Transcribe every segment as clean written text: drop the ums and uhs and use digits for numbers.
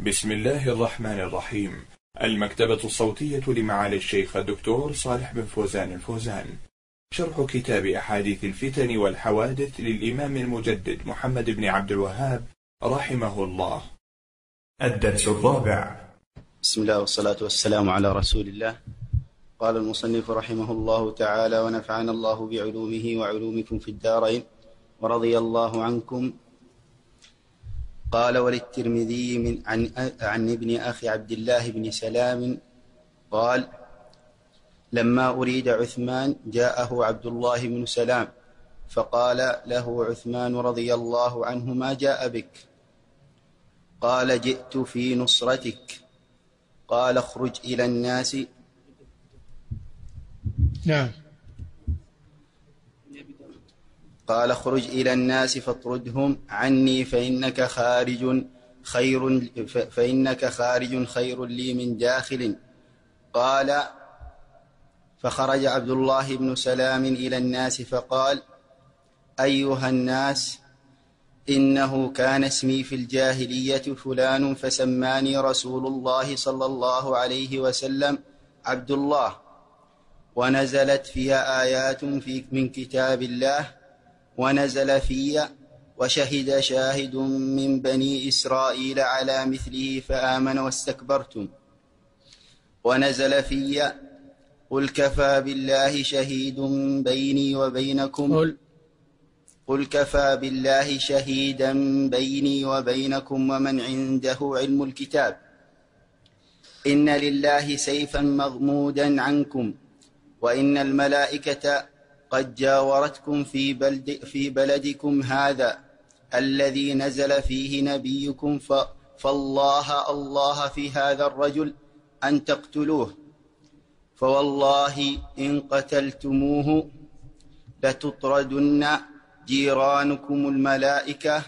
بسم الله الرحمن الرحيم. المكتبة الصوتية لمعالي الشيخ الدكتور صالح بن فوزان الفوزان، شرح كتاب أحاديث الفتن والحوادث للإمام المجدد محمد بن عبد الوهاب رحمه الله. الدرس الرابع. بسم الله والصلاة والسلام على رسول الله. قال المصنف رحمه الله تعالى: ونفعنا الله بعلومه وعلومكم في الدارين ورضي الله عنكم. قال: وللترمذي عن ابن أخي عبد الله بن سلام قال: لما أريد عثمان جاءه عبد الله بن سلام فقال له عثمان رضي الله عنه: ما جاء بك؟ قال: جئت في نصرتك. قال: اخرج إلى الناس. نعم. قال: اخرج إلى الناس فاطردهم عني فإنك خارج خير لي من داخل. قال: فخرج عبد الله بن سلام إلى الناس فقال: أيها الناس، إنه كان اسمي في الجاهلية فلان فسماني رسول الله صلى الله عليه وسلم عبد الله، ونزلت فيها آيات من كتاب الله، ونزل في وشهد شاهد من بني إسرائيل على مثله فآمن واستكبرتم، ونزل في قل كفى بالله شهيد بيني وبينكم قل كفى بالله شهيدا بيني وبينكم ومن عنده علم الكتاب، إن لله سيفا مغمودا عنكم، وإن الملائكة قد جاورتكم في بلدكم هذا الذي نزل فيه نبيكم، فالله في هذا الرجل أن تقتلوه، فوالله إن قتلتموه لتطردن جيرانكم الملائكة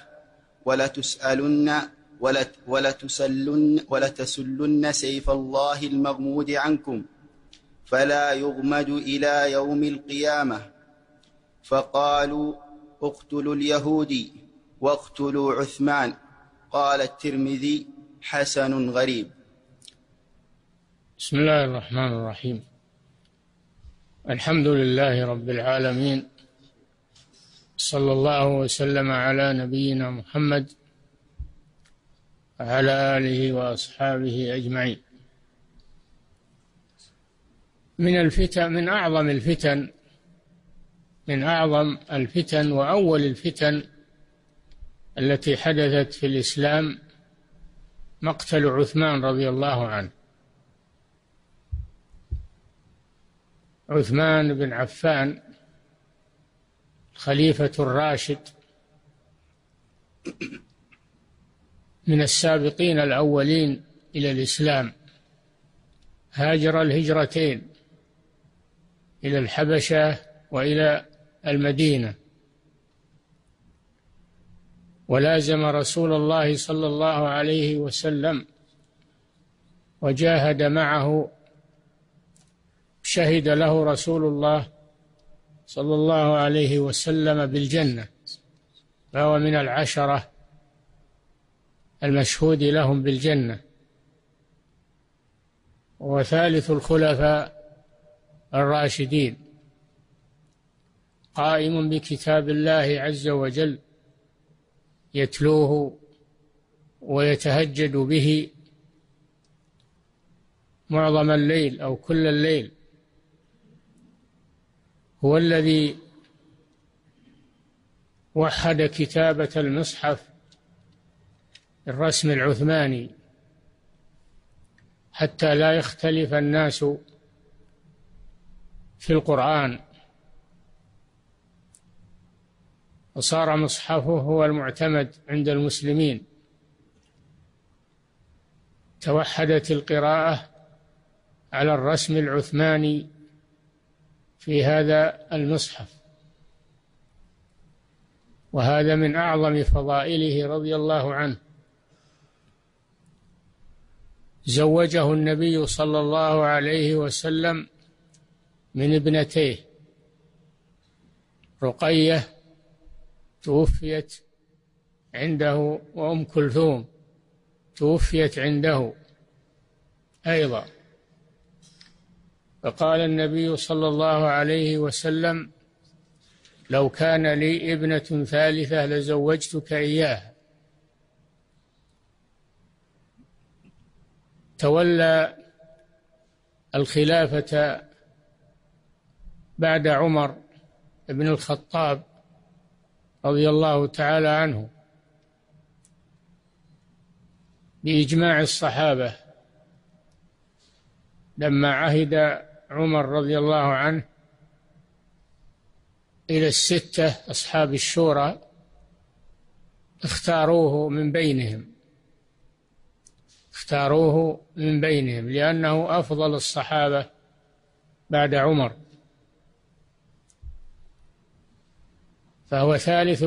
ولتسلن سيف الله المغمود عنكم، فلا يغمد إلى يوم القيامة. فقالوا: اقتلوا اليهودي واقتلوا عثمان. قال الترمذي: حسن غريب. بسم الله الرحمن الرحيم. الحمد لله رب العالمين، صلى الله وسلم على نبينا محمد وعلى آله وأصحابه أجمعين. من أعظم الفتن وأول الفتن التي حدثت في الإسلام مقتل عثمان رضي الله عنه. عثمان بن عفان الخليفة الراشد من السابقين الأولين إلى الإسلام، هاجر الهجرتين إلى الحبشة وإلى المدينة، ولازم رسول الله صلى الله عليه وسلم وجاهد معه، شهد له رسول الله صلى الله عليه وسلم بالجنة، فهو من العشرة المشهود لهم بالجنة، وثالث الخلفاء الراشدين، قائم بكتاب الله عز وجل يتلوه ويتهجد به معظم الليل أو كل الليل. هو الذي وحد كتابة المصحف الرسم العثماني حتى لا يختلف الناس في القرآن، وصار مصحفه هو المعتمد عند المسلمين. توحدت القراءة على الرسم العثماني في هذا المصحف، وهذا من أعظم فضائله رضي الله عنه. زوجه النبي صلى الله عليه وسلم من ابنتيه رقية توفيت عنده وأم كلثوم توفيت عنده أيضا. فقال النبي صلى الله عليه وسلم: لو كان لي ابنة ثالثة لزوجتك إياها. تولى الخلافة بعد عمر بن الخطاب رضي الله تعالى عنه بإجماع الصحابة، لما عهد عمر رضي الله عنه إلى الستة أصحاب الشورى اختاروه من بينهم لأنه أفضل الصحابة بعد عمر، فهو ثالث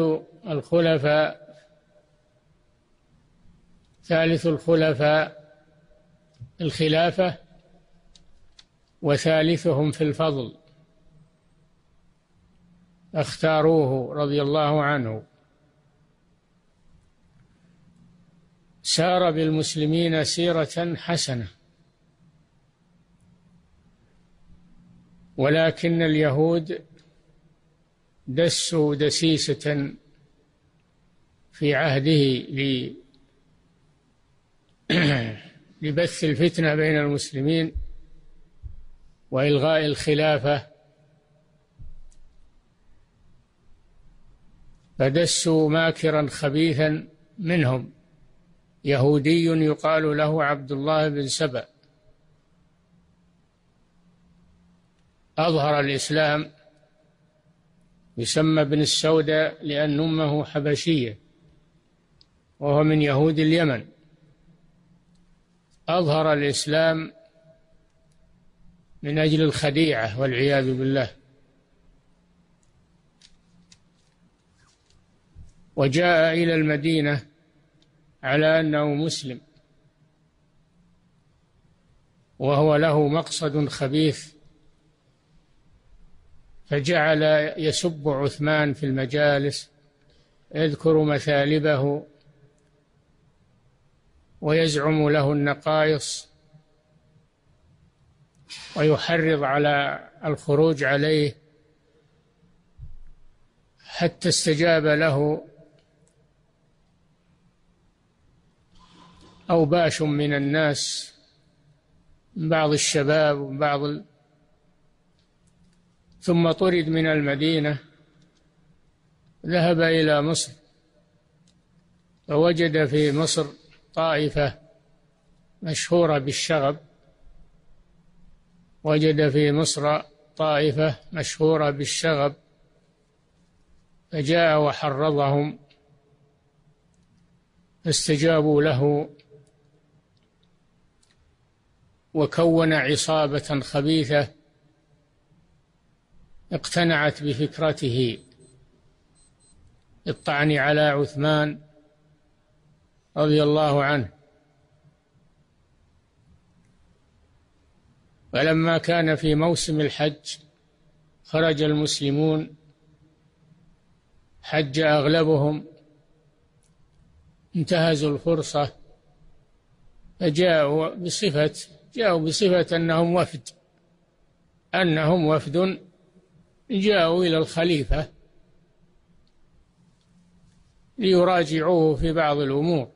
الخلفاء الخلافة وثالثهم في الفضل، اختاروه رضي الله عنه. سار بالمسلمين سيرة حسنة، ولكن اليهود دسوا دسيسة في عهده لبث الفتنة بين المسلمين وإلغاء الخلافة، فدسوا ماكرا خبيثا منهم يهودي يقال له عبد الله بن سبأ، أظهر الإسلام، يسمى ابن السوداء لأن أمه حبشية وهو من يهود اليمن. أظهر الإسلام من أجل الخديعة والعياذ بالله، وجاء إلى المدينة على أنه مسلم وهو له مقصد خبيث، فجعل يسب عثمان في المجالس، يذكر مثالبه ويزعم له النقائص ويحرض على الخروج عليه، حتى استجاب له أوباش من الناس، من بعض الشباب وبعض ثم طرد من المدينة، ذهب إلى مصر، فوجد في مصر طائفة مشهورة بالشغب، فجاء وحرضهم فاستجابوا له، وكون عصابة خبيثة اقتنعت بفكرته الطعن على عثمان رضي الله عنه. فلما كان في موسم الحج خرج المسلمون، حج أغلبهم، انتهزوا الفرصة فجاءوا بصفة أنهم وفد جاءوا إلى الخليفة ليراجعوه في بعض الأمور،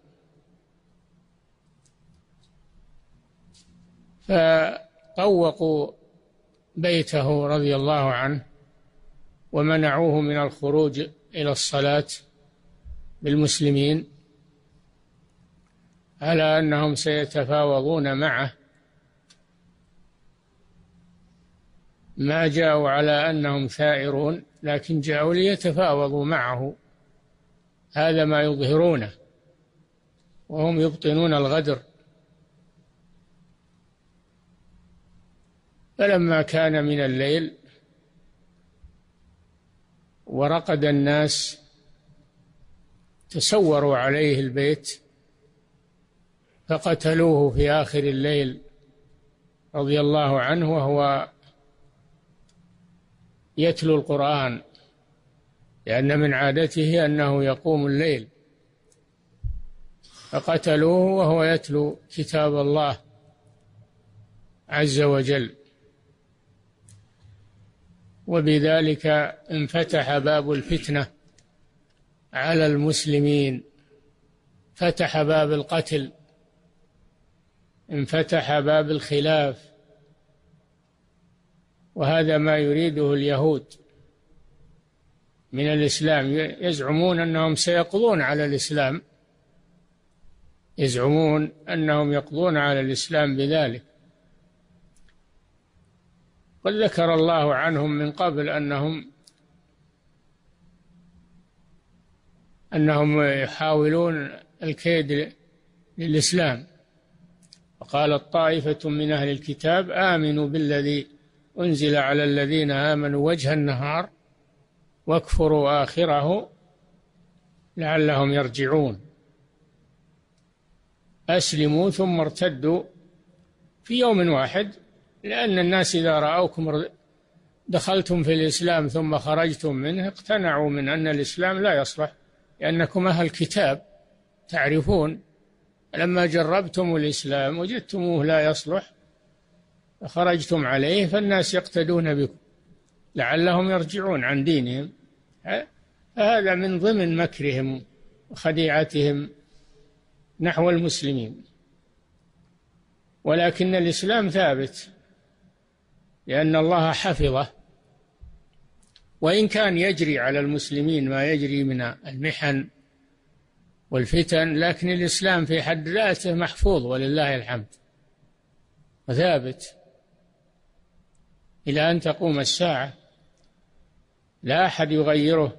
فطوقوا بيته رضي الله عنه ومنعوه من الخروج إلى الصلاة بالمسلمين، على أنهم سيتفاوضون معه، ما جاءوا على أنهم ثائرون، لكن جاءوا ليتفاوضوا معه، هذا ما يظهرونه وهم يبطنون الغدر. فلما كان من الليل ورقد الناس تسوروا عليه البيت فقتلوه في آخر الليل رضي الله عنه وهو يتلو القرآن، لأن من عادته أنه يقوم الليل، فقتلوه وهو يتلو كتاب الله عز وجل. وبذلك انفتح باب الفتنة على المسلمين، فتح باب القتل، انفتح باب الخلاف، وهذا ما يريده اليهود من الإسلام. يزعمون أنهم سيقضون على الإسلام، يزعمون أنهم يقضون على الإسلام بذلك. قد ذكر الله عنهم من قبل أنهم يحاولون الكيد للإسلام. وقالت طائفة من أهل الكتاب آمنوا بالذي أنزل على الذين آمنوا وجه النهار واكفروا آخره لعلهم يرجعون. أسلموا ثم ارتدوا في يوم واحد، لأن الناس إذا رأوكم دخلتم في الإسلام ثم خرجتم منه اقتنعوا من أن الإسلام لا يصلح، لأنكم أهل الكتاب تعرفون. لما جربتم الإسلام وجدتموه لا يصلح فخرجتم عليه، فالناس يقتدون بكم لعلهم يرجعون عن دينهم. هذا من ضمن مكرهم وخديعتهم نحو المسلمين. ولكن الإسلام ثابت لأن الله حفظه، وإن كان يجري على المسلمين ما يجري من المحن والفتن، لكن الإسلام في حد ذاته محفوظ ولله الحمد وثابت إلى أن تقوم الساعة، لا أحد يغيره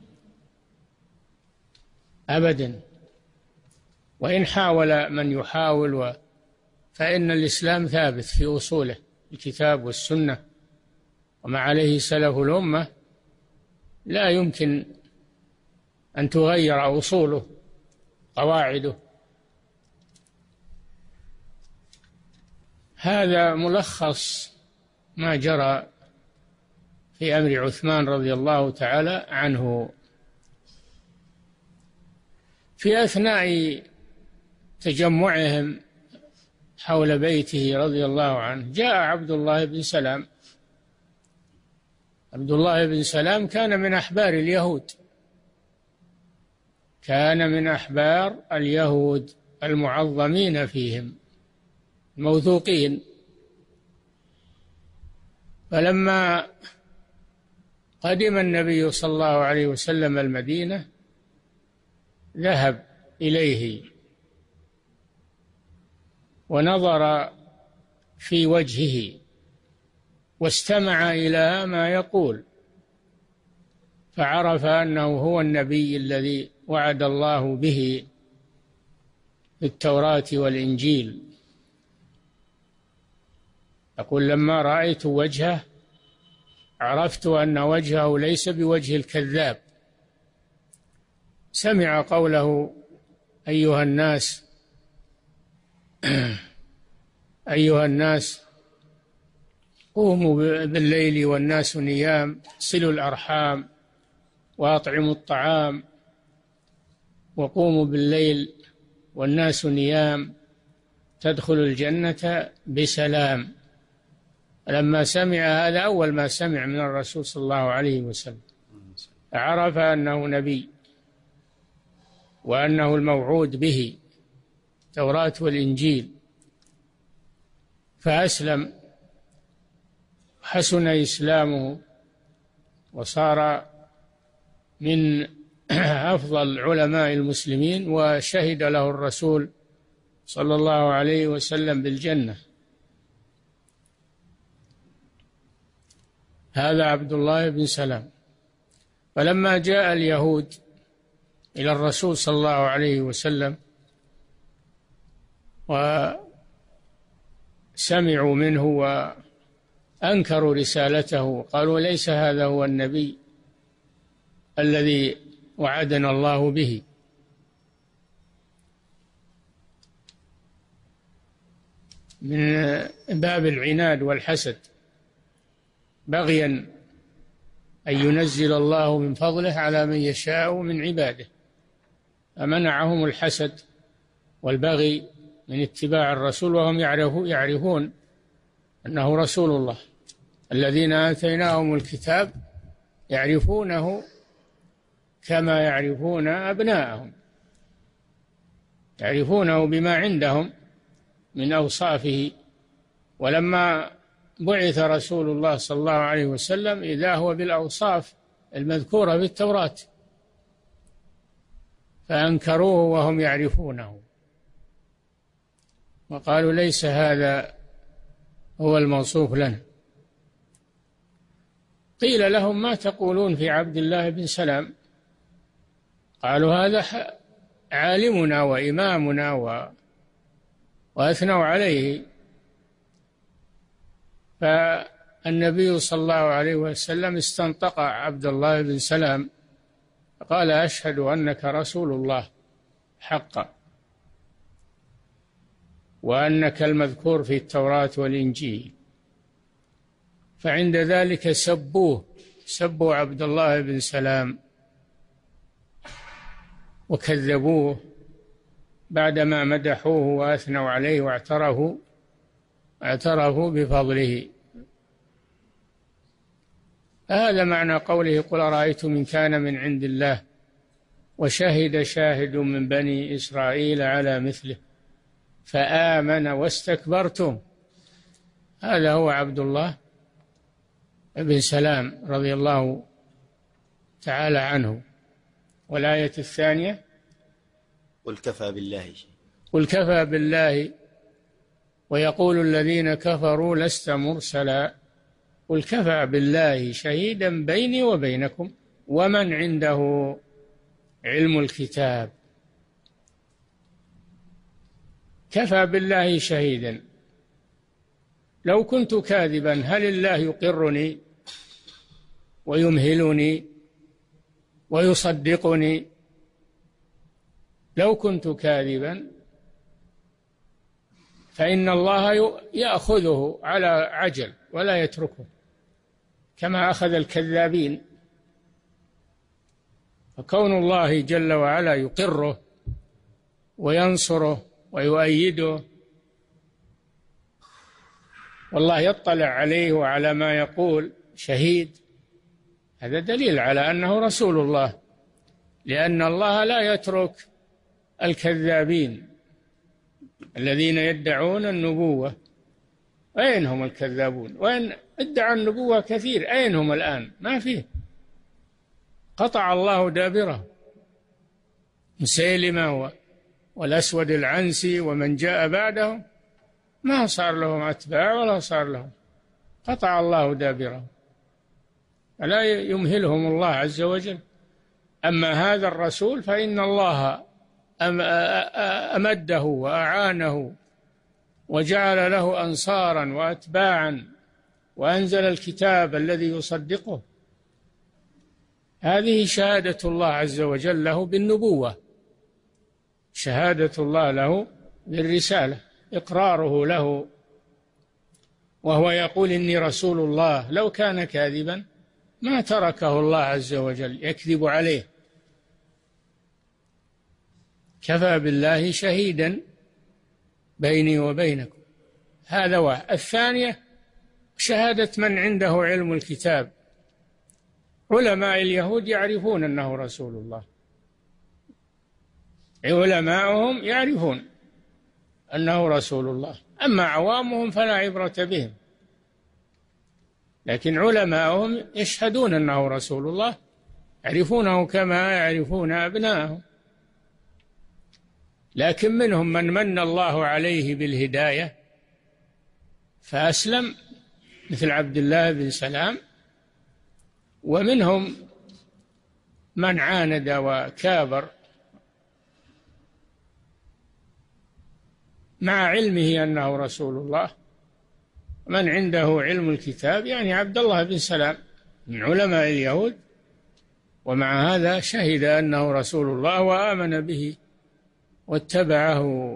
أبدا. وإن حاول من يحاول فإن الإسلام ثابت في أصوله، الكتاب والسنة وما عليه سلف الأمة، لا يمكن أن تغير أصوله قواعده. هذا ملخص ما جرى في أمر عثمان رضي الله تعالى عنه. في أثناء تجمعهم حول بيته رضي الله عنه جاء عبد الله بن سلام. عبد الله بن سلام كان من أحبار اليهود، كان من أحبار اليهود المعظمين فيهم الموثوقين. فلما قدم النبي صلى الله عليه وسلم المدينة ذهب إليه ونظر في وجهه واستمع إلى ما يقول، فعرف أنه هو النبي الذي وعد الله به في التوراة والإنجيل. يقول لما رأيت وجهه عرفت أن وجهه ليس بوجه الكذاب. سمع قوله أيها الناس أيها الناس قوموا بالليل والناس نيام، صلوا الأرحام وأطعموا الطعام، وقوموا بالليل والناس نيام تدخلوا الجنة بسلام. لما سمع هذا أول ما سمع من الرسول صلى الله عليه وسلم عرف أنه نبي وأنه الموعود به التوراة والإنجيل، فأسلم، حسن إسلامه وصار من أفضل علماء المسلمين، وشهد له الرسول صلى الله عليه وسلم بالجنة. هذا عبد الله بن سلام. فلما جاء اليهود إلى الرسول صلى الله عليه وسلم وسمعوا منه وأنكروا رسالته، قالوا ليس هذا هو النبي الذي وعدنا الله به. من باب العناد والحسد، بغيا أن ينزل الله من فضله على من يشاء من عباده، فمنعهم الحسد والبغي من اتباع الرسول وهم يعرفون أنه رسول الله. الذين آتيناهم الكتاب يعرفونه كما يعرفون أبناءهم، يعرفونه بما عندهم من أوصافه. ولما بعث رسول الله صلى الله عليه وسلم إذا هو بالأوصاف المذكورة في التوراة، فأنكروه وهم يعرفونه وقالوا ليس هذا هو الموصوف لنا. قيل لهم ما تقولون في عبد الله بن سلام؟ قالوا هذا عالمنا وإمامنا وأثنوا عليه. فالنبي صلى الله عليه وسلم استنطق عبد الله بن سلام قال أشهد أنك رسول الله حقا، وأنك المذكور في التوراة والإنجيل. فعند ذلك سبوا عبد الله بن سلام وكذبوه بعدما مدحوه وأثنوا عليه واعترفوا بفضله. هذا معنى قوله قل أرأيتم إن كان من عند الله وشهد شاهد من بني إسرائيل على مثله فآمن واستكبرتم. هذا هو عبد الله بن سلام رضي الله تعالى عنه. والآية الثانية قل كفى بالله قل كفى بالله ويقول الذين كفروا لست مرسلا قل كفى بالله شهيدا بيني وبينكم ومن عنده علم الكتاب. كفى بالله شهيدا. لو كنت كاذبا هل الله يقرني ويمهلني ويصدقني؟ لو كنت كاذبا فإن الله يأخذه على عجل ولا يتركه كما أخذ الكذابين. فكون الله جل وعلا يقره وينصره ويؤيده والله يطلع عليه وعلى ما يقول شهيد، هذا دليل على أنه رسول الله، لأن الله لا يترك الكذابين الذين يدعون النبوة. أين هم الكذابون؟ وإن ادعى النبوة كثير أين هم الآن؟ ما فيه. قطع الله دابره. مسيلمة والأسود العنسي ومن جاء بعدهم ما صار لهم أتباع ولا صار لهم، قطع الله دابره، ألا يمهلهم الله عز وجل. أما هذا الرسول فإن الله أمده وأعانه وجعل له أنصارا وأتباعا وأنزل الكتاب الذي يصدقه. هذه شهادة الله عز وجل له بالنبوة، شهادة الله له بالرسالة، إقراره له وهو يقول إني رسول الله. لو كان كاذبا ما تركه الله عز وجل يكذب عليه. كفى بالله شهيدا بيني وبينكم. هذا واحد. الثانية شهادة من عنده علم الكتاب. علماء اليهود يعرفون أنه رسول الله، علماؤهم يعرفون أنه رسول الله، أما عوامهم فلا عبرة بهم، لكن علماؤهم يشهدون أنه رسول الله، يعرفونه كما يعرفون أبناءهم. لكن منهم من من الله عليه بالهداية فأسلم مثل عبد الله بن سلام، ومنهم من عاند وكابر مع علمه أنه رسول الله. من عنده علم الكتاب يعني عبد الله بن سلام من علماء اليهود، ومع هذا شهد أنه رسول الله وآمن به واتبعه.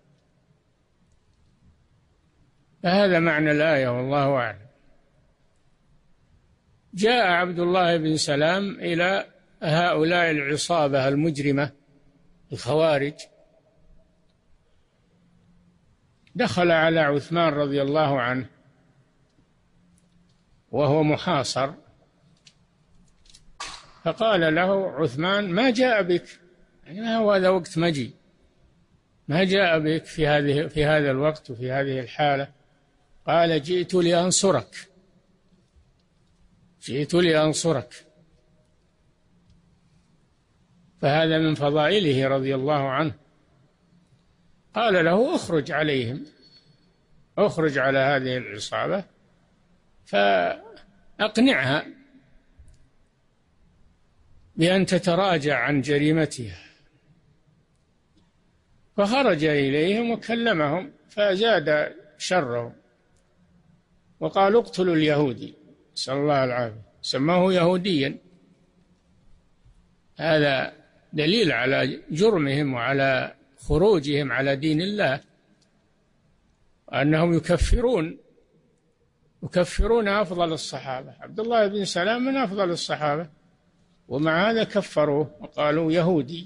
فهذا معنى الآية والله أعلم. جاء عبد الله بن سلام إلى هؤلاء العصابة المجرمة الخوارج دخل على عثمان رضي الله عنه وهو محاصر، فقال له عثمان: ما جاء بك؟ يعني ما هو هذا وقت مجيء، ما جاء بك في هذا الوقت وفي هذه الحالة؟ قال: جئت لأنصرك، جئت لأنصرك. فهذا من فضائله رضي الله عنه. قال له: اخرج عليهم، اخرج على هذه العصابة فأقنعها بأن تتراجع عن جريمتها. فخرج إليهم وكلمهم فزاد شرهم، وقال: اقتلوا اليهودي، نسأل الله العافية، سماه يهوديا. هذا دليل على جرمهم وعلى خروجهم على دين الله، أنهم يكفرون أفضل الصحابة. عبد الله بن سلام من أفضل الصحابة، ومع هذا كفروه وقالوا يهودي.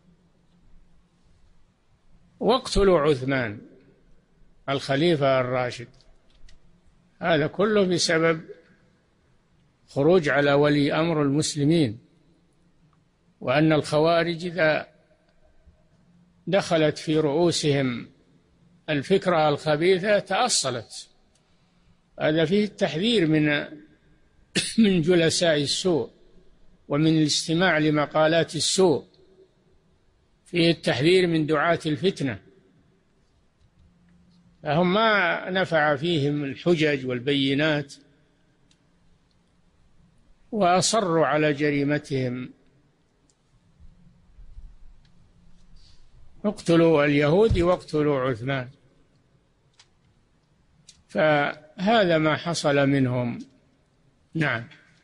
واقتلوا عثمان الخليفة الراشد. هذا كله بسبب خروج على ولي أمر المسلمين، وأن الخوارج إذا دخلت في رؤوسهم الفكرة الخبيثة تأصلت. هذا فيه التحذير من جلساء السوء ومن الاستماع لمقالات السوء، فيه التحذير من دعاة الفتنة. فهم ما نفع فيهم الحجج والبينات وأصروا على جريمتهم. اقتلوا اليهود واقتلوا عثمان. فهذا ما حصل منهم. نعم.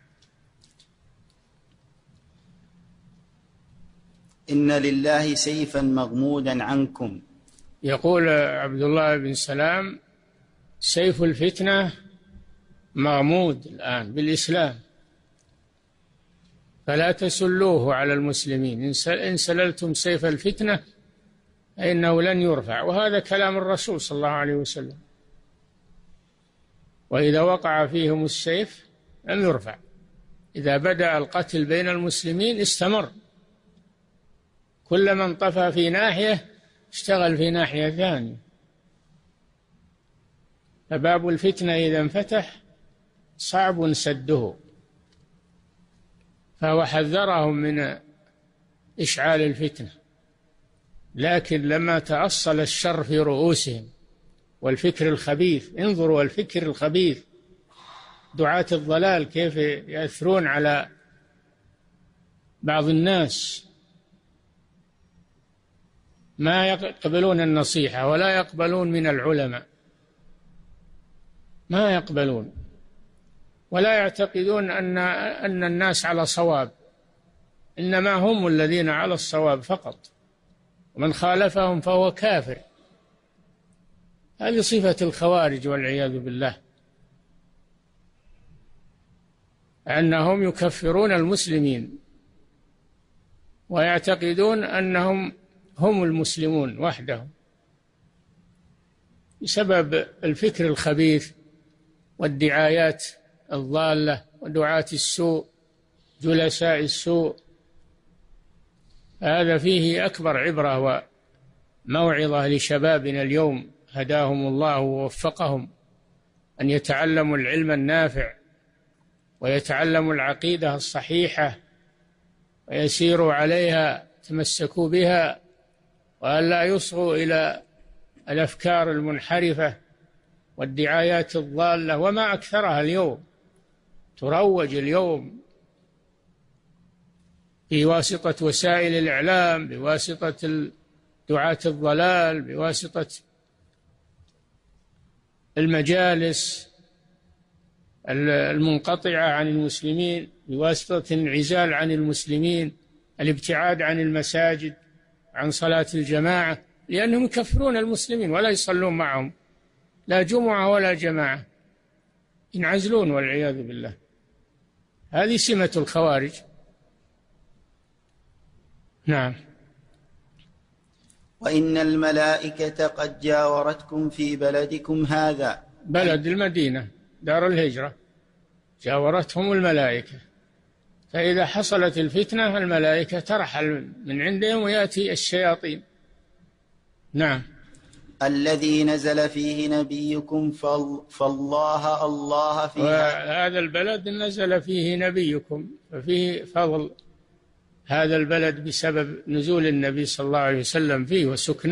إن لله سيفا مغمودا عنكم. يقول عبد الله بن سلام: سيف الفتنة مغمود الآن بالإسلام، فلا تسلوه على المسلمين. إن سللتم سيف الفتنة فإنه لن يرفع. وهذا كلام الرسول صلى الله عليه وسلم: وإذا وقع فيهم السيف لم يرفع. إذا بدأ القتل بين المسلمين استمر، كلما انطفى في ناحية اشتغل في ناحية ثانية. فباب الفتنة إذا انفتح صعب سده. فهو حذرهم من إشعال الفتنة، لكن لما تأصل الشر في رؤوسهم والفكر الخبيث، انظروا الفكر الخبيث، دعاة الضلال كيف يأثرون على بعض الناس، ما يقبلون النصيحة ولا يقبلون من العلماء، ما يقبلون، ولا يعتقدون أن الناس على صواب، إنما هم الذين على الصواب فقط، ومن خالفهم فهو كافر. هذه صفة الخوارج والعياذ بالله، أنهم يكفرون المسلمين ويعتقدون أنهم هم المسلمون وحدهم، بسبب الفكر الخبيث والدعايات الضالة ودعاة السوء جلساء السوء. هذا فيه أكبر عبرة وموعظة لشبابنا اليوم هداهم الله ووفقهم، أن يتعلموا العلم النافع ويتعلموا العقيدة الصحيحة ويسيروا عليها، تمسكوا بها، وأن لا يصغوا إلى الأفكار المنحرفة والدعايات الضالة، وما أكثرها اليوم تروج اليوم بواسطة وسائل الإعلام، بواسطة دعاة الضلال، بواسطة المجالس المنقطعة عن المسلمين، بواسطة الانعزال عن المسلمين، الابتعاد عن المساجد، عن صلاة الجماعة، لأنهم يكفرون المسلمين ولا يصلون معهم لا جمعة ولا جماعة، ينعزلون والعياذ بالله. هذه سمة الخوارج. نعم. وإن الملائكة قد جاورتكم في بلدكم هذا. بلد المدينة دار الهجرة جاورتهم الملائكة، فإذا حصلت الفتنة الملائكة ترحل من عندهم ويأتي الشياطين. نعم. الذي نزل فيه نبيكم فالله الله فيه. هذا البلد نزل فيه نبيكم، ففيه فضل هذا البلد بسبب نزول النبي صلى الله عليه وسلم فيه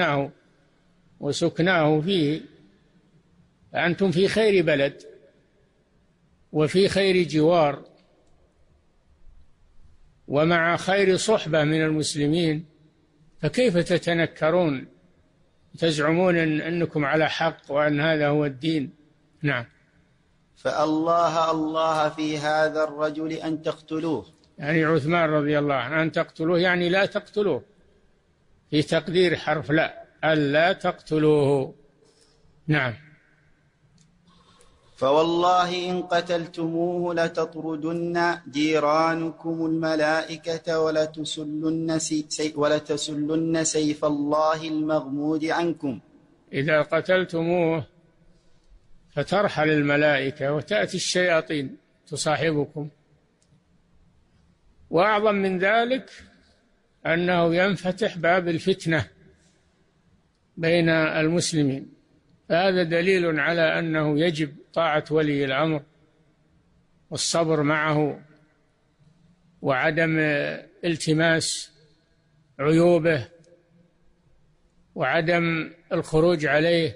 وسكناه فيه، فأنتم في خير بلد وفي خير جوار ومع خير صحبة من المسلمين، فكيف تتنكرون تزعمون أنكم على حق وأن هذا هو الدين؟ نعم. فالله الله في هذا الرجل أن تقتلوه، يعني عثمان رضي الله عنه أن تقتلوه، يعني لا تقتلوه، في تقدير حرف لا، ألا تقتلوه. نعم. فوالله إن قتلتموه لتطردن جيرانكم الملائكة ولتسلن سيف الله المغمود عنكم. إذا قتلتموه فترحل الملائكة وتأتي الشياطين تصاحبكم، وأعظم من ذلك أنه ينفتح باب الفتنة بين المسلمين، فهذا دليل على أنه يجب طاعة ولي الأمر والصبر معه وعدم التماس عيوبه وعدم الخروج عليه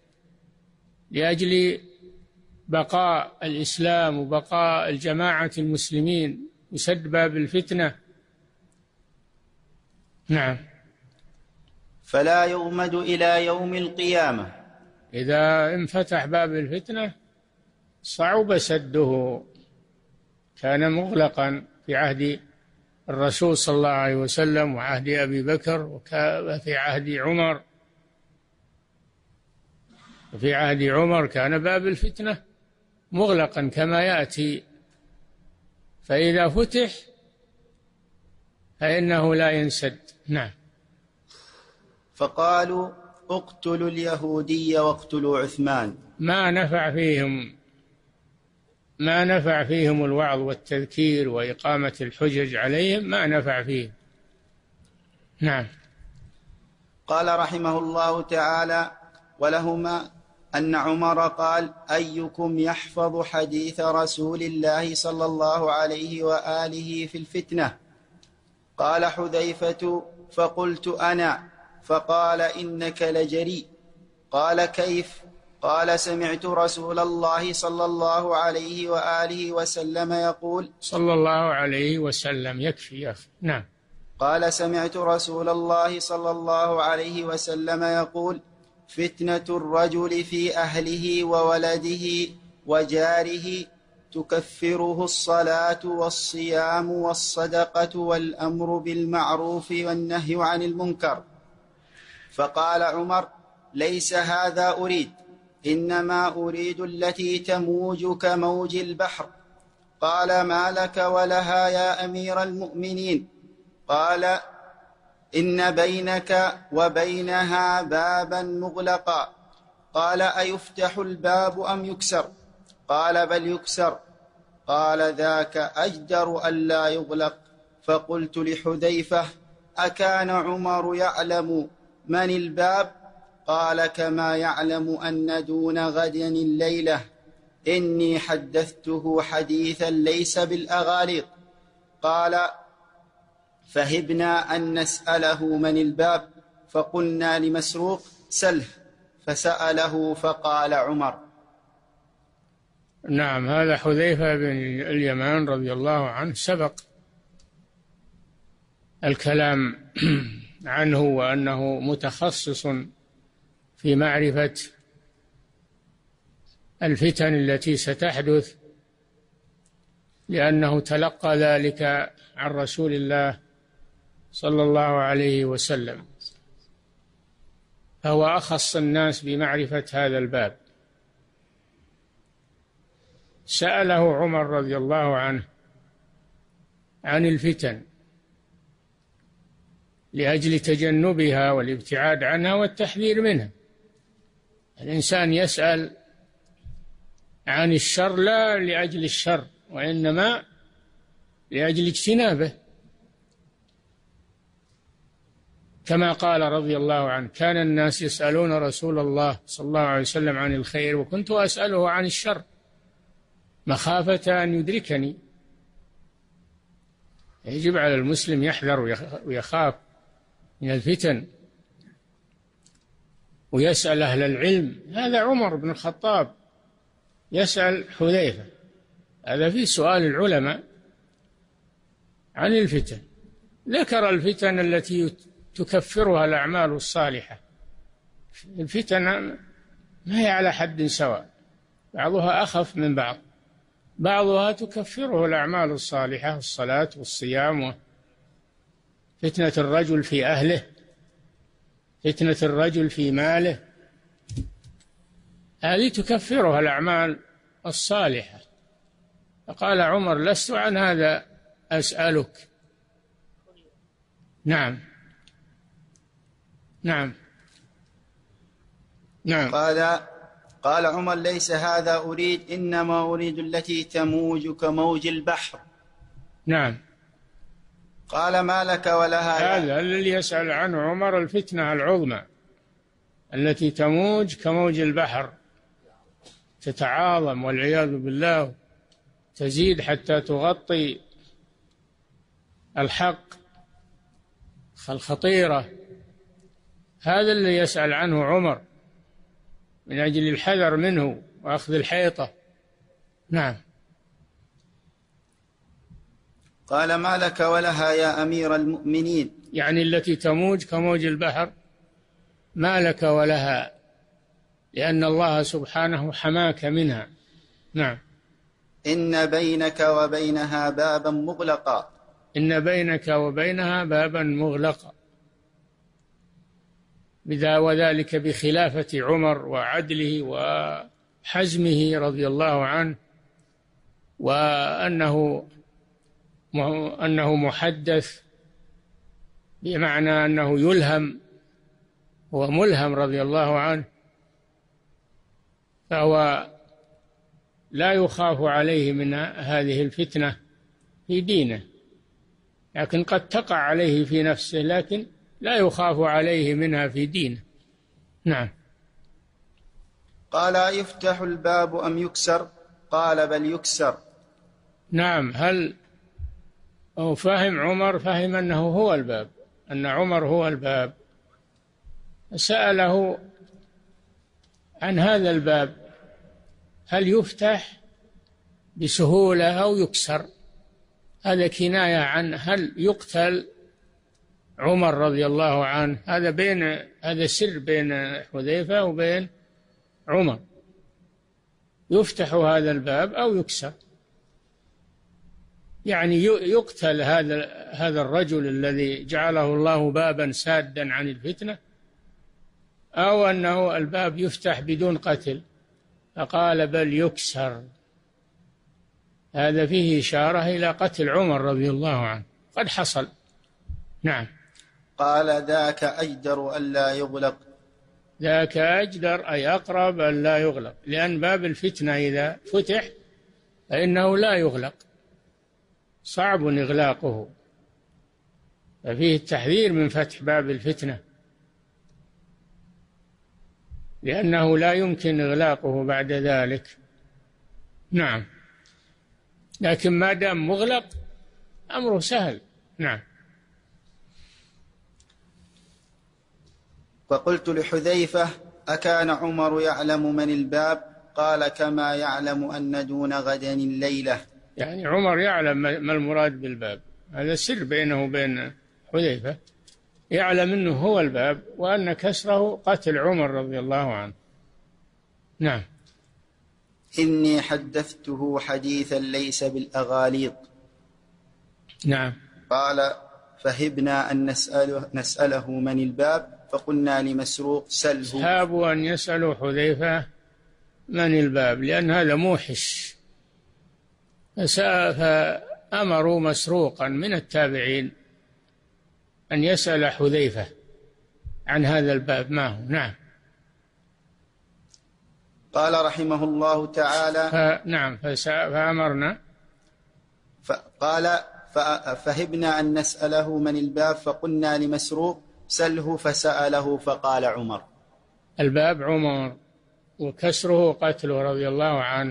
لأجل بقاء الإسلام وبقاء الجماعة المسلمين وسد باب الفتنة. نعم. فلا يغمد إلى يوم القيامة. إذا انفتح باب الفتنة صعب سده، كان مغلقا في عهد الرسول صلى الله عليه وسلم وعهد أبي بكر وفي عهد عمر. في عهد عمر كان باب الفتنة مغلقا كما يأتي، فإذا فتح فإنه لا ينسد. نعم. فقالوا اقتلوا اليهودي واقتلوا عثمان. ما نفع فيهم الوعظ والتذكير وإقامة الحجج عليهم، ما نفع فيهم. نعم. قال رحمه الله تعالى: ولهما أن عمر قال: أيكم يحفظ حديث رسول الله صلى الله عليه وآله في الفتنة؟ قال حذيفة: فقلت أنا. فقال: إنك لجريء. قال: كيف؟ قال: سمعت رسول الله صلى الله عليه وآله وسلم يقول. صلى الله عليه وسلم يكفي يا أخي. نعم. قال: سمعت رسول الله صلى الله عليه وسلم يقول: فتنة الرجل في أهله وولده وجاره تكفره الصلاة والصيام والصدقة والأمر بالمعروف والنهي عن المنكر. فقال عمر: ليس هذا أريد، إنما أريد التي تموج كموج البحر. قال: ما لك ولها يا أمير المؤمنين؟ قال: إن بينك وبينها بابا مغلقا. قال: أيفتح الباب أم يكسر؟ قال: بل يكسر. قال: ذاك أجدر ألا يغلق. فقلت لحذيفة: أكان عمر يعلم من الباب؟ قال: كما يعلم أن دون غد الليلة. إني حدثته حديثا ليس بالأغاليط. قال: فهبنا أن نسأله من الباب، فقلنا لمسروق: سله. فسأله فقال عمر. نعم. هذا حذيفة بن اليمان رضي الله عنه سبق الكلام عنه وأنه متخصص في معرفة الفتن التي ستحدث، لأنه تلقى ذلك عن رسول الله صلى الله عليه وسلم، فهو أخص الناس بمعرفة هذا الباب. سأله عمر رضي الله عنه عن الفتن، لأجل تجنبها والابتعاد عنها والتحذير منها. الإنسان يسأل عن الشر لا لأجل الشر، وإنما لأجل اجتنابه، كما قال رضي الله عنه: كان الناس يسألون رسول الله صلى الله عليه وسلم عن الخير وكنت أسأله عن الشر مخافة أن يدركني. يجب على المسلم يحذر ويخاف من الفتن ويسأل أهل العلم. هذا عمر بن الخطاب يسأل حذيفة، هذا في سؤال العلماء عن الفتن، ذكر الفتن التي تكفرها الأعمال الصالحة. الفتن ما هي على حد سواء، بعضها أخف من بعض، بعضها تكفره الأعمال الصالحة، الصلاة والصيام، فتنة الرجل في أهله، فتنة الرجل في ماله، هذه تكفرها الأعمال الصالحة. فقال عمر: لست عن هذا أسألك. نعم نعم نعم. قال عمر: ليس هذا أريد، إنما أريد التي تموج كموج البحر. نعم. قال: ما لك ولها؟ هذا الذي يسأل عنه عمر الفتنة العظمى التي تموج كموج البحر، تتعاظم والعياذ بالله، تزيد حتى تغطي الحق الخطيرة. هذا اللي يسأل عنه عمر من أجل الحذر منه وأخذ الحيطة. نعم. قال: ما لك ولها يا أمير المؤمنين؟ يعني التي تموج كموج البحر، ما لك ولها، لأن الله سبحانه حماك منها. نعم. إن بينك وبينها بابا مغلقا. إن بينك وبينها بابا مغلقا، وذلك بخلافة عمر وعدله وحزمه رضي الله عنه، وأنه محدث، بمعنى أنه يلهم، هو ملهم رضي الله عنه، فهو لا يخاف عليه من هذه الفتنة في دينه، لكن قد تقع عليه في نفسه، لكن لا يخاف عليه منها في دينه. نعم. قال: يفتح الباب أم يكسر؟ قال: بل يكسر. نعم. هل هو فهم عمر؟ فهم أنه هو الباب، أن عمر هو الباب، سأله عن هذا الباب، هل يفتح بسهولة أو يكسر؟ هذا كناية عن هل يقتل عمر رضي الله عنه. هذا سر بين حذيفة وبين عمر، يفتح هذا الباب أو يكسر، يعني يقتل هذا الرجل الذي جعله الله بابا سادا عن الفتنة، أو أنه الباب يفتح بدون قتل. فقال: بل يكسر. هذا فيه إشارة إلى قتل عمر رضي الله عنه، قد حصل. نعم. قال: ذاك أجدر ألا يغلق. ذاك أجدر أي أقرب ألا يغلق، لأن باب الفتنة إذا فتح فإنه لا يغلق، صعب إغلاقه، ففيه التحذير من فتح باب الفتنة، لأنه لا يمكن إغلاقه بعد ذلك. نعم. لكن ما دام مغلق أمره سهل. نعم. فقلت لحذيفة: أكان عمر يعلم من الباب؟ قال: كما يعلم أن دون غدا الليلة. يعني عمر يعلم ما المراد بالباب، هذا سر بينه وبين حذيفة، يعلم أنه هو الباب، وأن كسره قتل عمر رضي الله عنه. نعم. إني حدثته حديثا ليس بالأغاليط. نعم. قال: فهبنا أن نسأله من الباب، فقلنا لمسروق: سله. هابوا أن يسألوا حذيفة من الباب، لأن هذا موحش، فأمروا مسروقا من التابعين أن يسأل حذيفة عن هذا الباب ما هو. نعم. قال رحمه الله تعالى نعم فأمرنا قال فهبنا أن نسأله من الباب فقلنا لمسروق سله فسأله فقال عمر. الباب عمر وكسره قتله رضي الله عنه.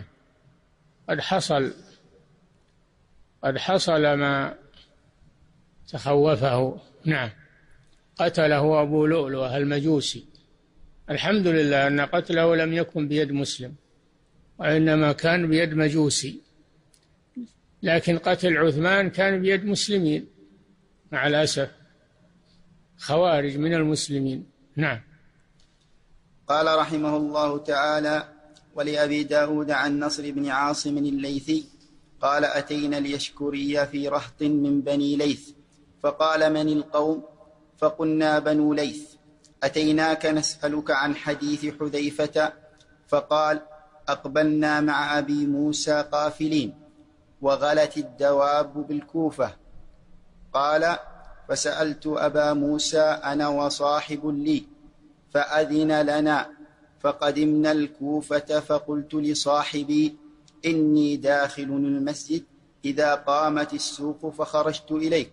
قد حصل ما تخوفه. نعم. قتله أبو لؤلؤة المجوسي. الحمد لله أن قتله لم يكن بيد مسلم وإنما كان بيد مجوسي، لكن قتل عثمان كان بيد مسلمين مع الأسف، خوارج من المسلمين. نعم. قال رحمه الله تعالى: ولأبي داود عن نصر بن عاصم الليثي قال: أتينا اليشكري في رهط من بني ليث فقال: من القوم؟ فقلنا: بنو ليث. أتيناك نسألك عن حديث حذيفة. فقال: أقبلنا مع أبي موسى قافلين وغلت الدواب بالكوفة. قال: فسألت أبا موسى أنا وصاحب لي فأذن لنا فقدمنا الكوفة فقلت لصاحبي: إني داخل المسجد إذا قامت السوق فخرجت إليك.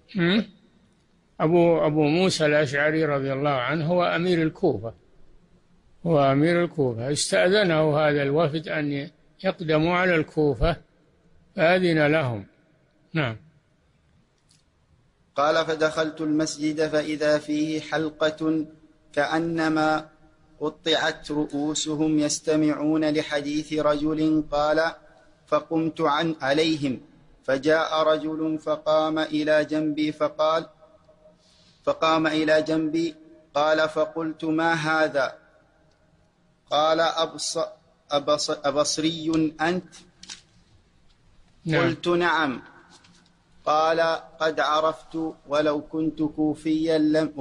أبو موسى الأشعري رضي الله عنه هو أمير الكوفة. استأذنه هذا الوفد أن يقدموا على الكوفة فأذن لهم. نعم. قال: فدخلت المسجد فإذا فيه حلقة كأنما قطعت رؤوسهم يستمعون لحديث رجل. قال: فقمت عليهم فجاء رجل فقام إلى جنبي قال: فقلت: ما هذا؟ قال: أبصري أنت؟ نعم. قلت: نعم. قال: قد عرفت ولو كنت كوفيا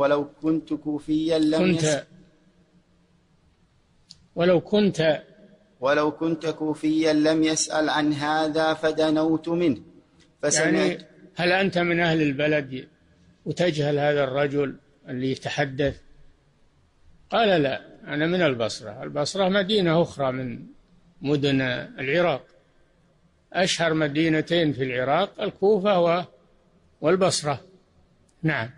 لم يسأل عن هذا فدنوت منه يعني هل أنت من أهل البلد وتجهل هذا الرجل اللي يتحدث؟ قال: لا، أنا من البصرة مدينة أخرى من مدن العراق، أشهر مدينتين في العراق الكوفة والبصرة. نعم.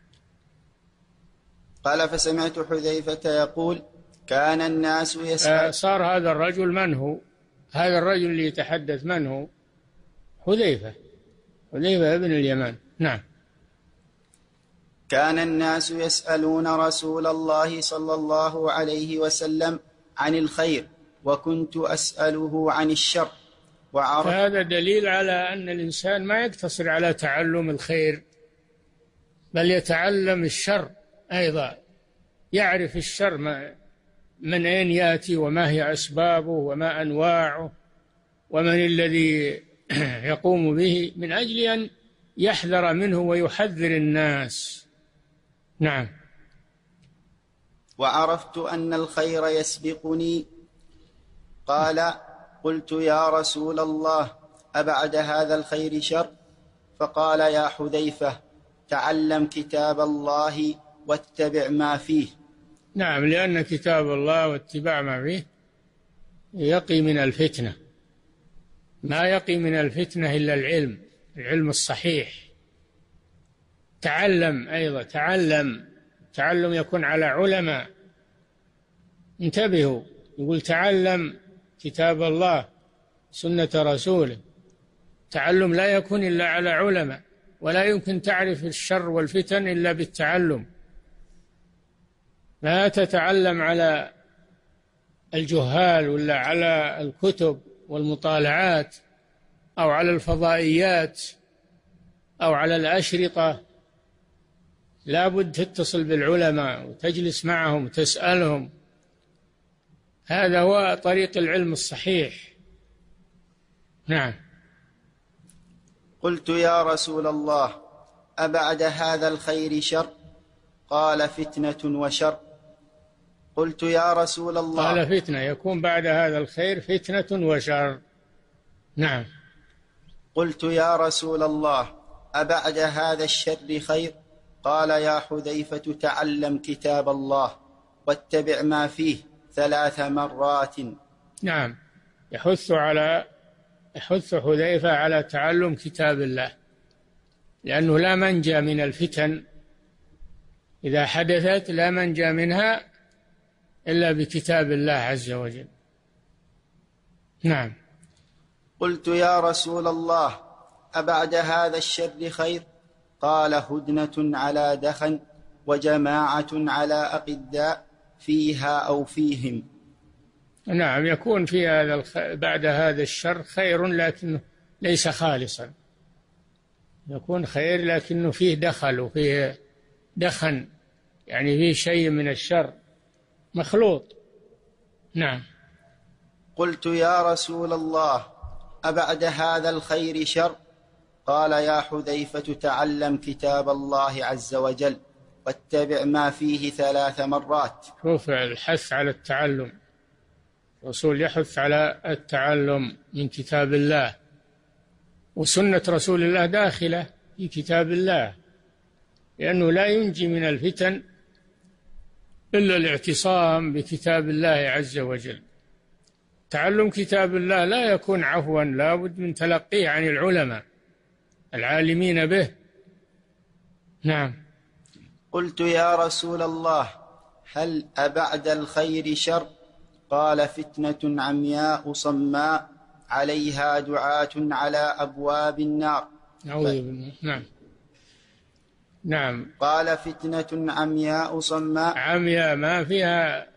قال: فسمعت حذيفة يقول: كان الناس يسأل. صار هذا الرجل من هو؟ هذا الرجل اللي يتحدث من هو؟ حذيفة بن اليمان. نعم. كان الناس يسألون رسول الله صلى الله عليه وسلم عن الخير وكنت أسأله عن الشر. فهذا دليل على أن الإنسان ما يقتصر على تعلم الخير بل يتعلم الشر أيضا، يعرف الشر من أين يأتي وما هي أسبابه وما أنواعه ومن الذي يقوم به من أجل أن يحذر منه ويحذر الناس. نعم. وعرفت أن الخير يسبقني. قال: قلت: يا رسول الله، أبعد هذا الخير شر؟ فقال: يا حذيفة، تعلم كتاب الله واتبع ما فيه. نعم، لأن كتاب الله واتباع ما فيه يقي من الفتنة. ما يقي من الفتنة إلا العلم الصحيح. تعلم أيضا، تعلم يكون على علماء. انتبهوا، يقول تعلم كتاب الله سنة رسوله. تعلم لا يكون إلا على علماء، ولا يمكن تعرف الشر والفتن إلا بالتعلم. لا تتعلم على الجهال ولا على الكتب والمطالعات أو على الفضائيات أو على الأشرطة. لا بد تتصل بالعلماء وتجلس معهم وتسألهم. هذا هو طريق العلم الصحيح. نعم. قلت: يا رسول الله، أبعد هذا الخير شر؟ قال: فتنة وشر. قلت: يا رسول الله. قال: فتنة، يكون بعد هذا الخير فتنة وشر. نعم. قلت: يا رسول الله، أبعد هذا الشر خير؟ قال يا حذيفة تعلم كتاب الله واتبع ما فيه 3 مرات. نعم، يحث حذيفة على تعلم كتاب الله، لأنه لا منجى من الفتن إذا حدثت، لا منجى منها إلا بكتاب الله عز وجل. نعم. قلت يا رسول الله أبعد هذا الشر خير؟ قال هدنة على دخن وجماعة على أقداء فيها أو فيهم. نعم، يكون في بعد هذا الشر خير لكنه ليس خالصا، يكون خير لكنه فيه دخل وفيه دخن، يعني فيه شيء من الشر مخلوط. نعم. قلت يا رسول الله أبعد هذا الخير شر؟ قال يا حذيفة تعلم كتاب الله عز وجل واتبع ما فيه 3 مرات. شوف الحث على التعلم، الرسول يحث على التعلم من كتاب الله، وسنة رسول الله داخلة في كتاب الله، لأنه لا ينجي من الفتن إلا الاعتصام بكتاب الله عز وجل. تعلم كتاب الله لا يكون عفوا، لا بد من تلقيه عن العلماء العالمين به. نعم. قلت يا رسول الله هل أبعد الخير شر؟ قال فتنة عمياء صماء عليها دعاة على أبواب النار. نعم. نعم. قال فتنة عمياء صماء، عمياء ما فيها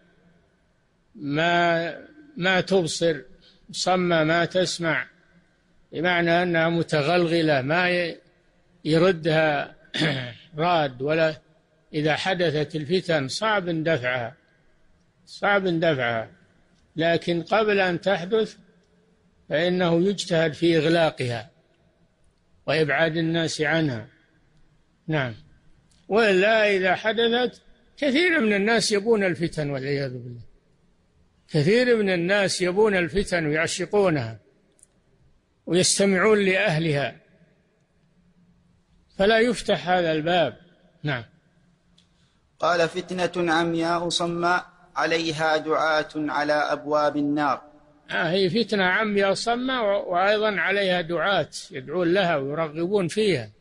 ما تبصر، صمة ما تسمع، بمعنى أنها متغلغلة ما يردها راد، ولا إذا حدثت الفتن صعب دفعها، لكن قبل أن تحدث فإنه يجتهد في إغلاقها وإبعاد الناس عنها. نعم. وإلا إذا حدثت، كثير من الناس يبون الفتن والعياذ بالله، كثير من الناس يبون الفتن ويعشقونها ويستمعون لأهلها، فلا يفتح هذا الباب. نعم. قال فتنة عمياء صماء عليها دعاة على أبواب النار. هي فتنة عمياء صماء، وأيضا عليها دعاة يدعون لها ويرغبون فيها.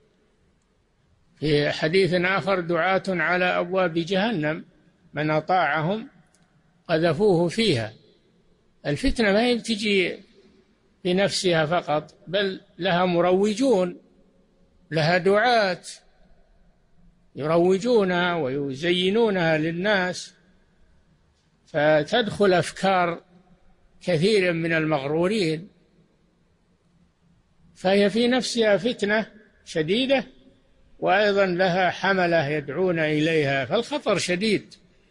في حديث آخر دعاة على أبواب جهنم من أطاعهم قذفوه فيها. الفتنة ما هي بتجي بنفسها فقط، بل لها مروجون، لها دعاة يروجونها ويزينونها للناس، فتدخل أفكار كثير من المغرورين، فهي في نفسها فتنة شديدة، وأيضا لها حملة يدعون إليها، فالخطر شديد،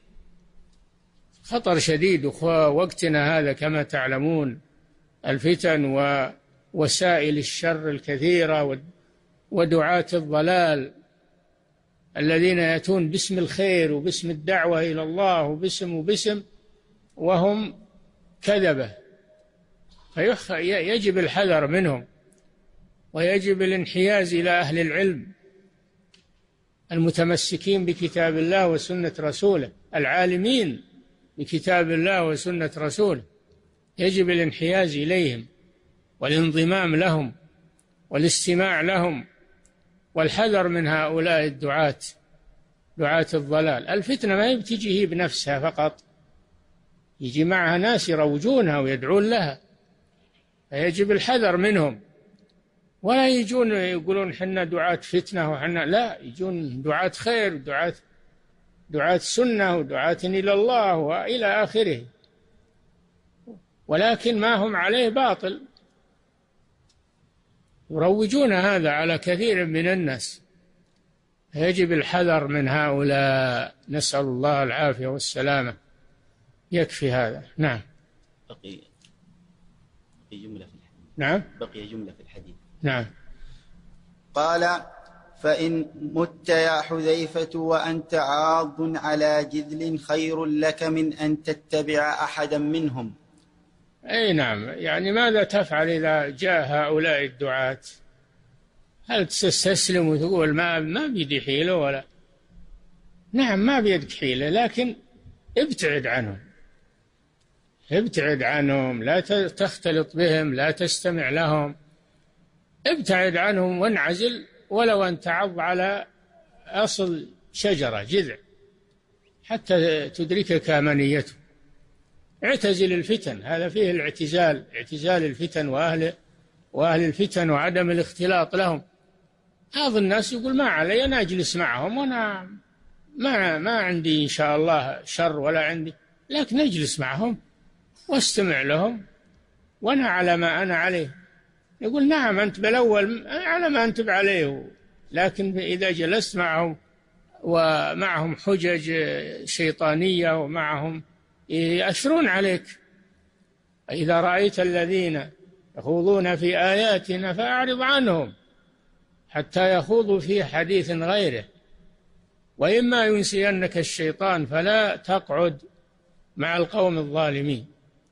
خطر شديد. ووقتنا هذا كما تعلمون الفتن ووسائل الشر الكثيرة ودعاة الضلال الذين يأتون باسم الخير وباسم الدعوة إلى الله وباسم وهم كذبة، فيجب الحذر منهم، ويجب الانحياز إلى أهل العلم المتمسكين بكتاب الله وسنة رسوله، العالمين بكتاب الله وسنة رسوله، يجب الانحياز إليهم والانضمام لهم والاستماع لهم والحذر من هؤلاء دعاة الضلال. الفتنة ما بتجي هي بنفسها فقط، يجي معها ناس يروجونها ويدعون لها، فيجب الحذر منهم، ولا يجون يقولون حنا دعاة فتنة وحنا لا، يجون دعاة خير، دعاة سنة ودعاة إلى الله وإلى آخره، ولكن ما هم عليه باطل، يروجون هذا على كثير من الناس، يجب الحذر من هؤلاء، نسأل الله العافية والسلامة. يكفي هذا. نعم. بقي جملة في الحديث. نعم. بقي جملة في الحديث. نعم. قال فإن مت يا حذيفة وأنت عاض على جذل خير لك من أن تتبع أحدا منهم. أي نعم، يعني ماذا تفعل إذا جاء هؤلاء الدعاة؟ هل تستسلم وتقول ما بيدي حيلة ولا؟ نعم ما بيدك حيلة، لكن ابتعد عنهم، ابتعد عنهم، لا تختلط بهم، لا تستمع لهم، ابتعد عنهم وانعزل، ولو أن تعض على أصل شجرة جذع حتى تدركك أمانيته. اعتزل الفتن، هذا فيه الاعتزال، اعتزال الفتن وأهل الفتن وعدم الاختلاط لهم. بعض الناس يقول ما علي، أنا أجلس معهم وأنا ما عندي إن شاء الله شر ولا عندي، لكن أجلس معهم واستمع لهم وأنا على ما أنا عليه. يقول نعم أنت بالأول على ما أنت عليه، لكن إذا جلست معهم ومعهم حجج شيطانية ومعهم يأثرون عليك. إذا رأيت الذين يخوضون في آياتنا فأعرض عنهم حتى يخوضوا في حديث غيره، وإما ينسينك الشيطان فلا تقعد مع القوم الظالمين.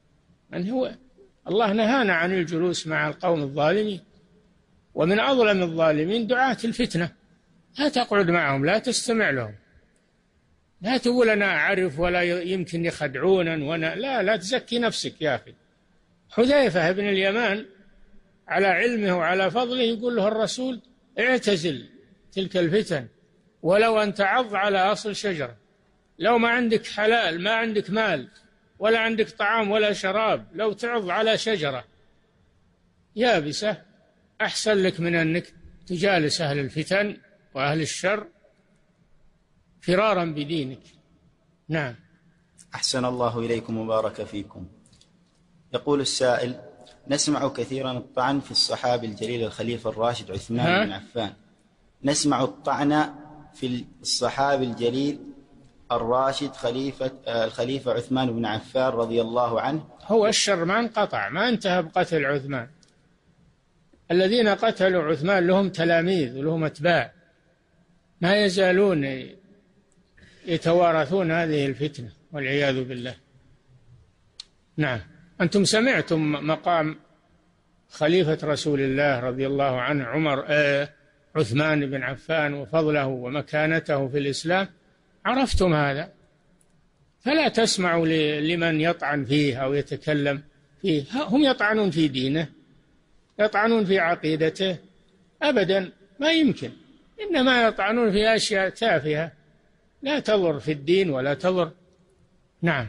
الله نهانا عن الجلوس مع القوم الظالمين، ومن أظلم الظالمين دعاة الفتنة. لا تقعد معهم، لا تستمع لهم، لا تقول أنا أعرف ولا يمكن يخدعونا لا تزكي نفسك يا أخي. حذيفة بن اليمان على علمه وعلى فضله يقول له الرسول اعتزل تلك الفتن ولو أن تعض على أصل شجرة. لو ما عندك حلال، ما عندك مال ولا عندك طعام ولا شراب، لو تعض على شجرة يابسة أحسن لك من أنك تجالس أهل الفتن وأهل الشر فرارا بدينك. نعم. أحسن الله إليكم وبارك فيكم. يقول السائل: نسمع كثيرا الطعن في الصحابي الجليل الخليفة الراشد عثمان بن عفان. نسمع الطعن في الصحابي الجليل الراشد الخليفة عثمان بن عفان رضي الله عنه. هو الشر ما انقطع، ما انتهى بقتل عثمان. الذين قتلوا عثمان لهم تلاميذ ولهم أتباع، ما يزالون يتوارثون هذه الفتنة والعياذ بالله. نعم. أنتم سمعتم مقام خليفة رسول الله رضي الله عنه عثمان بن عفان وفضله ومكانته في الإسلام، عرفتم هذا، فلا تسمعوا لمن يطعن فيه أو يتكلم فيه. هم يطعنون في دينه، يطعنون في عقيدته، أبدا ما يمكن، إنما يطعنون في أشياء تافهة لا تضر في الدين ولا تضر. نعم.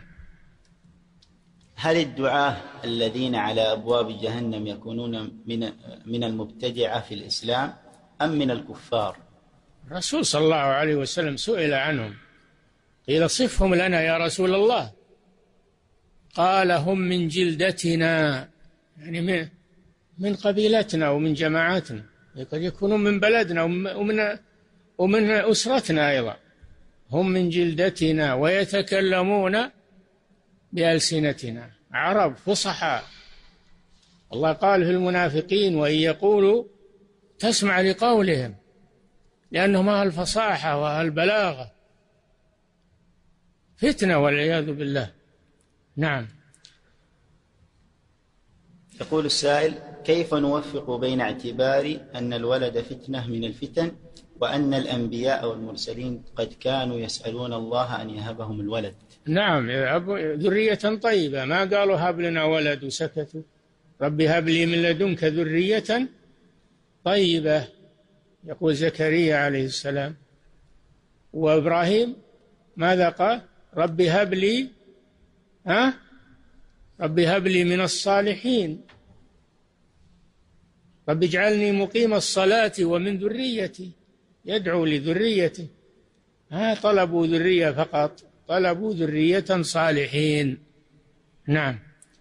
هل الدعاة الذين على أبواب جهنم يكونون من المبتدعة في الإسلام أم من الكفار؟ الرسول صلى الله عليه وسلم سئل عنهم، قيل صفهم لنا يا رسول الله، قال هم من جلدتنا، يعني من قبيلتنا ومن جماعاتنا، قد يكونون من بلدنا ومن أسرتنا أيضا. هم من جلدتنا ويتكلمون بألسنتنا، عرب فصحاء. الله قال في المنافقين وإن يقولوا تسمع لقولهم، لأنهم أهل الفصاحة وأهل البلاغة، فتنة والعياذ بالله. نعم. يقول السائل: كيف نوفق بين اعتبار أن الولد فتنة من الفتن وأن الأنبياء والمرسلين قد كانوا يسألون الله أن يهبهم الولد؟ نعم، ذرية طيبة، ما قالوا هب لنا ولد وسكتوا. رب هب لي من لدنك ذرية طيبة، يقول زكريا عليه السلام. وإبراهيم ماذا قال؟ رب هب لي من الصالحين، رب اجعلني مقيم الصلاة ومن ذريتي، يدعو لذريته. طلبوا ذرية فقط، طلبوا ذرية صالحين. نعم.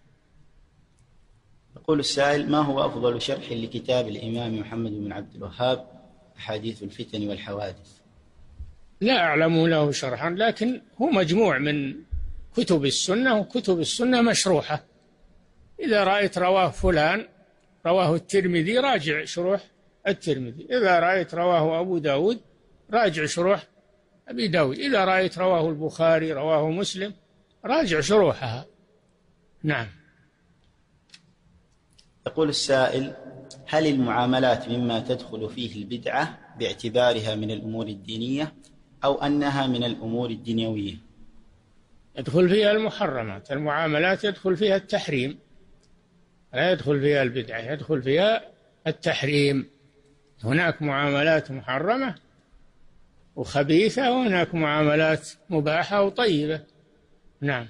يقول السائل: ما هو أفضل شرح لكتاب الإمام محمد بن عبد الوهاب أحاديث الفتن والحوادث؟ لا أعلم له شرحا، لكن هو مجموع من كتب السنة، وكتب السنة مشروحة. إذا رأيت رواه فلان، رواه الترمذي، راجع شروح الترمذي. إذا رأيت رواه أبو داود، راجع شروح أبي داود. إذا رأيت رواه البخاري، رواه مسلم، راجع شروحها. نعم. يقول السائل: هل المعاملات مما تدخل فيه البدعة باعتبارها من الأمور الدينية أو أنها من الأمور الدنيوية؟ يدخل فيها المحرمات، المعاملات يدخل فيها التحريم، لا يدخل فيها البدعة، يدخل فيها التحريم. هناك معاملات محرمة وخبيثة، وهناك معاملات مباحة وطيبة. نعم.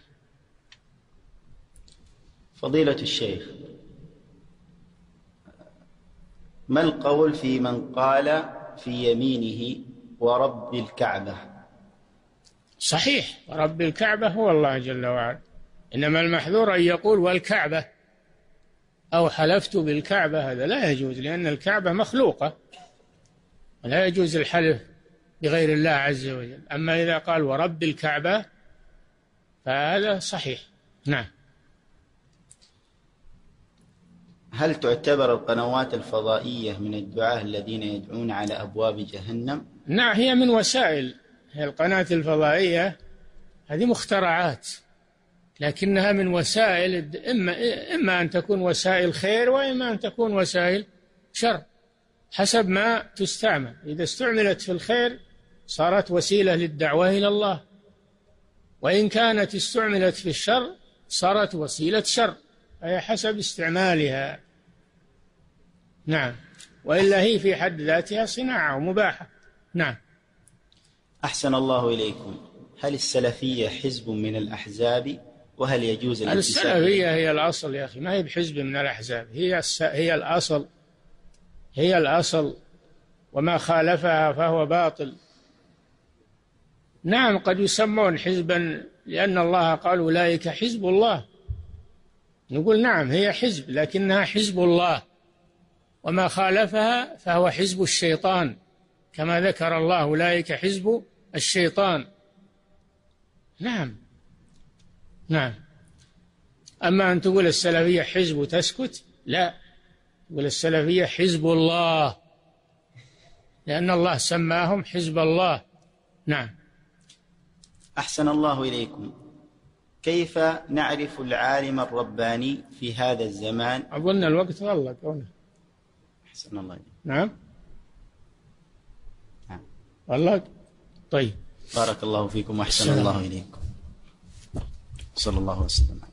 فضيلة الشيخ، ما القول في من قال في يمينه ورب الكعبة؟ صحيح، ورب الكعبة هو الله جل وعلا، إنما المحذور أن يقول والكعبة أو حلفت بالكعبة، هذا لا يجوز، لأن الكعبة مخلوقة لا يجوز الحلف بغير الله عز وجل. أما إذا قال ورب الكعبة فهذا صحيح. نعم. هل تعتبر القنوات الفضائية من الدعاة الذين يدعون على أبواب جهنم؟ نعم، هي من وسائل، هي القناة الفضائية هذه مخترعات، لكنها من وسائل، إما أن تكون وسائل خير وإما أن تكون وسائل شر، حسب ما تستعمل. إذا استعملت في الخير صارت وسيلة للدعوة إلى الله، وإن كانت استعملت في الشر صارت وسيلة شر، أي حسب استعمالها. نعم، وإلا هي في حد ذاتها صناعة ومباحة. نعم. أحسن الله إليكم، هل السلفية حزب من الأحزاب؟ وهل يجوز الانتساب؟ السلفية هي الأصل يا أخي، ما هي بحزب من الأحزاب، هي الأصل، هي الأصل، وما خالفها فهو باطل. نعم، قد يسمون حزبا لأن الله قال أولئك حزب الله، نقول نعم هي حزب، لكنها حزب الله، وما خالفها فهو حزب الشيطان، كما ذكر الله أولئك حزب الشيطان. نعم. نعم. أما أن تقول السلفية حزب وتسكت، لا، تقول السلفية حزب الله، لأن الله سماهم حزب الله. نعم. أحسن الله إليكم، كيف نعرف العالم الرباني في هذا الزمان؟ أظن الوقت غلق هنا. أحسن الله إليكم. نعم. غلق. طيب، بارك الله فيكم وأحسن الله إليكم. صلى الله وسلم.